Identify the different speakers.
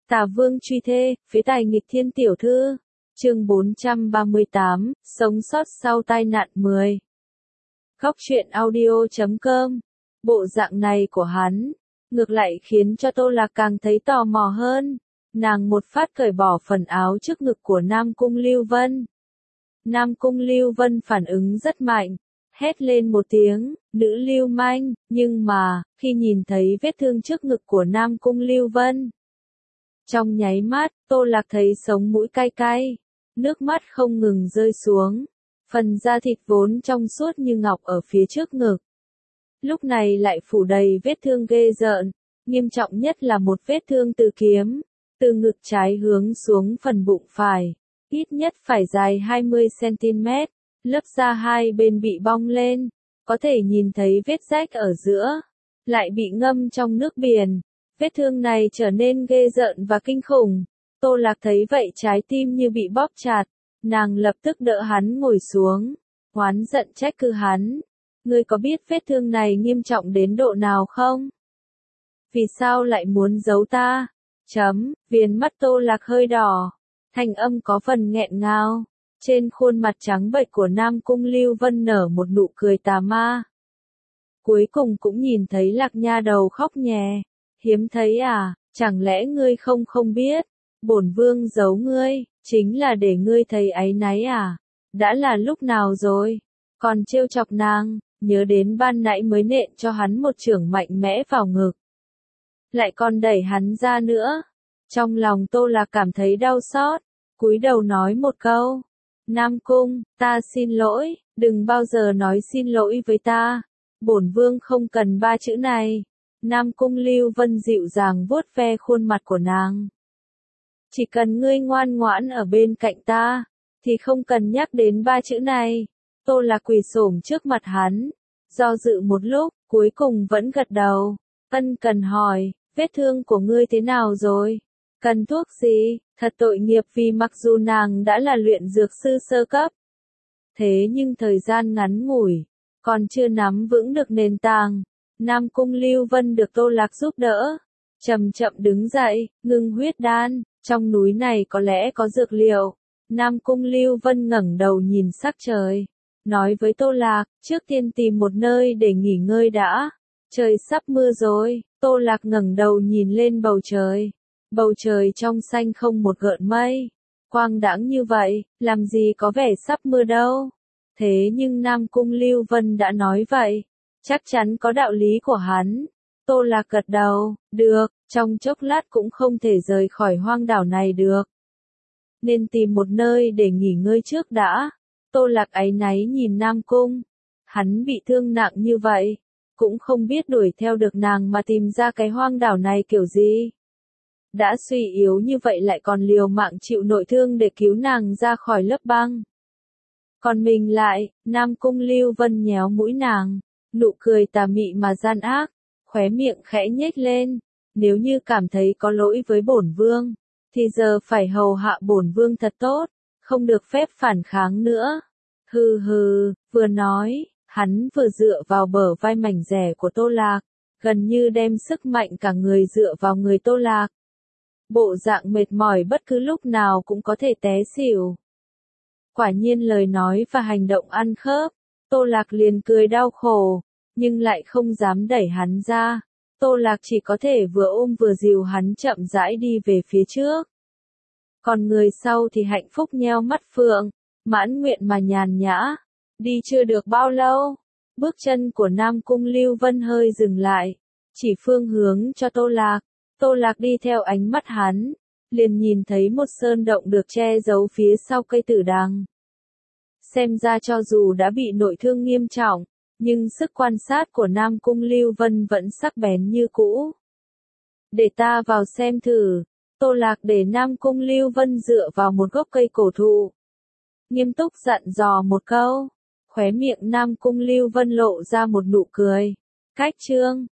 Speaker 1: Tà Vương truy thê, phế tài nghịch thiên tiểu thư. Chương 438, sống sót sau tai nạn 10. Góc truyện audio.com. Bộ dạng này của hắn, ngược lại khiến cho Tô Lạc càng thấy tò mò hơn. Nàng một phát cởi bỏ phần áo trước ngực của Nam Cung Lưu Vân. Nam Cung Lưu Vân phản ứng rất mạnh, hét lên một tiếng, nữ lưu manh, nhưng mà, khi nhìn thấy vết thương trước ngực của Nam Cung Lưu Vân, trong nháy mắt, Tô Lạc thấy sống mũi cay cay, nước mắt không ngừng rơi xuống, phần da thịt vốn trong suốt như ngọc ở phía trước ngực. Lúc này lại phủ đầy vết thương ghê rợn, nghiêm trọng nhất là một vết thương từ kiếm, từ ngực trái hướng xuống phần bụng phải, ít nhất phải dài 20cm, lớp da hai bên bị bong lên, có thể nhìn thấy vết rách ở giữa, lại bị ngâm trong nước biển. Vết thương này trở nên ghê rợn và kinh khủng. Tô Lạc thấy vậy trái tim như bị bóp chặt, nàng lập tức đỡ hắn ngồi xuống, oán giận trách cứ hắn. Ngươi có biết vết thương này nghiêm trọng đến độ nào không? Vì sao lại muốn giấu ta? Viền mắt Tô Lạc hơi đỏ, thanh âm có phần nghẹn ngào. Trên khuôn mặt trắng bệch của Nam Cung Lưu Vân nở một nụ cười tà ma. Cuối cùng cũng nhìn thấy Lạc nha đầu khóc nhè. Hiếm thấy à, chẳng lẽ ngươi không biết, bổn vương giấu ngươi, chính là để ngươi thấy áy náy à? Đã là lúc nào rồi? Còn trêu chọc nàng, nhớ đến ban nãy mới nện cho hắn một chưởng mạnh mẽ vào ngực. Lại còn đẩy hắn ra nữa. Trong lòng Tô Lạc cảm thấy đau xót, cúi đầu nói một câu. Nam Cung, ta xin lỗi, đừng bao giờ nói xin lỗi với ta. Bổn vương không cần ba chữ này. Nam Cung Lưu Vân dịu dàng vuốt ve khuôn mặt của nàng. Chỉ cần ngươi ngoan ngoãn ở bên cạnh ta, thì không cần nhắc đến ba chữ này. Tô Lạc quỳ xổm trước mặt hắn, do dự một lúc, cuối cùng vẫn gật đầu. Ân cần hỏi, vết thương của ngươi thế nào rồi? Cần thuốc gì? Thật tội nghiệp vì mặc dù nàng đã là luyện dược sư sơ cấp. Thế nhưng thời gian ngắn ngủi, còn chưa nắm vững được nền tảng. Nam Cung Lưu Vân được Tô Lạc giúp đỡ, chậm chậm đứng dậy, ngưng huyết đan, trong núi này có lẽ có dược liệu. Nam Cung Lưu Vân ngẩng đầu nhìn sắc trời, nói với Tô Lạc, trước tiên tìm một nơi để nghỉ ngơi đã, trời sắp mưa rồi. Tô Lạc ngẩng đầu nhìn lên bầu trời trong xanh không một gợn mây, quang đãng như vậy, làm gì có vẻ sắp mưa đâu. Thế nhưng Nam Cung Lưu Vân đã nói vậy, chắc chắn có đạo lý của hắn. Tô Lạc gật đầu, được, trong chốc lát cũng không thể rời khỏi hoang đảo này được. Nên tìm một nơi để nghỉ ngơi trước đã. Tô Lạc áy náy nhìn Nam Cung. Hắn bị thương nặng như vậy, cũng không biết đuổi theo được nàng mà tìm ra cái hoang đảo này kiểu gì. Đã suy yếu như vậy lại còn liều mạng chịu nội thương để cứu nàng ra khỏi lớp băng. Còn mình lại, Nam Cung Lưu Vân nhéo mũi nàng. Nụ cười tà mị mà gian ác, khóe miệng khẽ nhếch lên. Nếu như cảm thấy có lỗi với bổn vương, thì giờ phải hầu hạ bổn vương thật tốt, không được phép phản kháng nữa. Hừ, vừa nói, hắn vừa dựa vào bờ vai mảnh dẻ của Tô Lạc, gần như đem sức mạnh cả người dựa vào người Tô Lạc. Bộ dạng mệt mỏi bất cứ lúc nào cũng có thể té xỉu. Quả nhiên lời nói và hành động ăn khớp. Tô Lạc liền cười đau khổ, nhưng lại không dám đẩy hắn ra. Tô Lạc chỉ có thể vừa ôm vừa dìu hắn chậm rãi đi về phía trước. Còn người sau thì hạnh phúc nheo mắt phượng, mãn nguyện mà nhàn nhã. Đi chưa được bao lâu, bước chân của Nam Cung Lưu Vân hơi dừng lại, chỉ phương hướng cho Tô Lạc. Tô Lạc đi theo ánh mắt hắn, liền nhìn thấy một sơn động được che giấu phía sau cây tử đằng. Xem ra cho dù đã bị nội thương nghiêm trọng, nhưng sức quan sát của Nam Cung Lưu Vân vẫn sắc bén như cũ. Để ta vào xem thử. Tô Lạc để Nam Cung Lưu Vân dựa vào một gốc cây cổ thụ, nghiêm túc dặn dò một câu. Khóe miệng Nam Cung Lưu Vân lộ ra một nụ cười. Cách chương